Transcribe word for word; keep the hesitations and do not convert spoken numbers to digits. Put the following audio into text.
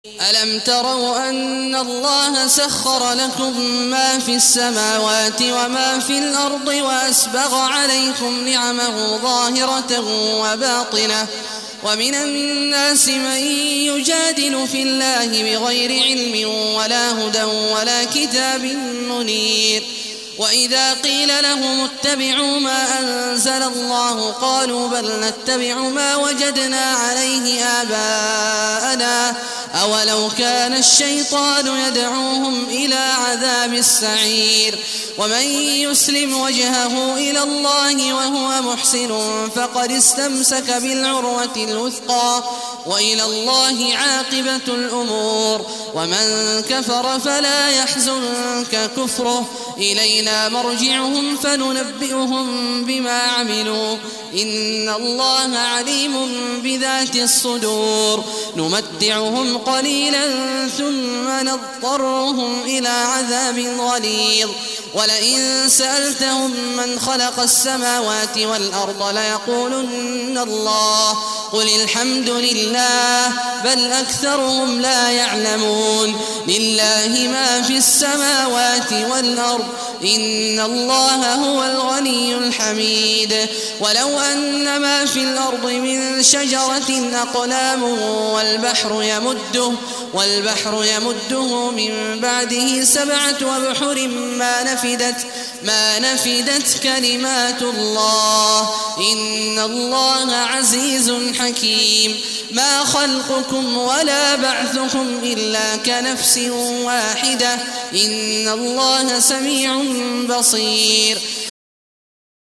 ألم تروا أن الله سخر لكم ما في السماوات وما في الأرض وأسبغ عليكم نعمه ظاهرة وباطنة ومن الناس من يجادل في الله بغير علم ولا هدى ولا كتاب منير وإذا قيل لهم اتبعوا ما أنزل الله قالوا بل نتبع ما وجدنا عليه آباءنا أولو كان الشيطان يدعوهم إلى عذاب السعير ومن يسلم وجهه إلى الله وهو محسن فقد استمسك بالعروة الوثقى وإلى الله عاقبة الأمور ومن كفر فلا يحزنك كفره إلينا مرجعهم فننبئهم بما عملوا إن الله عليم بذات الصدور نمتعهم قليلا ثم نضطرهم إلى عذاب غليظ ولئن سألتهم من خلق السماوات والأرض ليقولن الله قل الحمد لله بل أكثرهم لا يعلمون لله ما في السماوات والأرض إن الله هو الغني الحميد ولو أن ما في الأرض من شجرة أقلام والبحر يمده والبحر يمده من بعده سبعة أبحر ما نفدت ما نفدت كلمات الله إن الله عزيز حكيم ما خلقكم ولا بعثكم إلا كنفس واحدة إن الله سميع بصير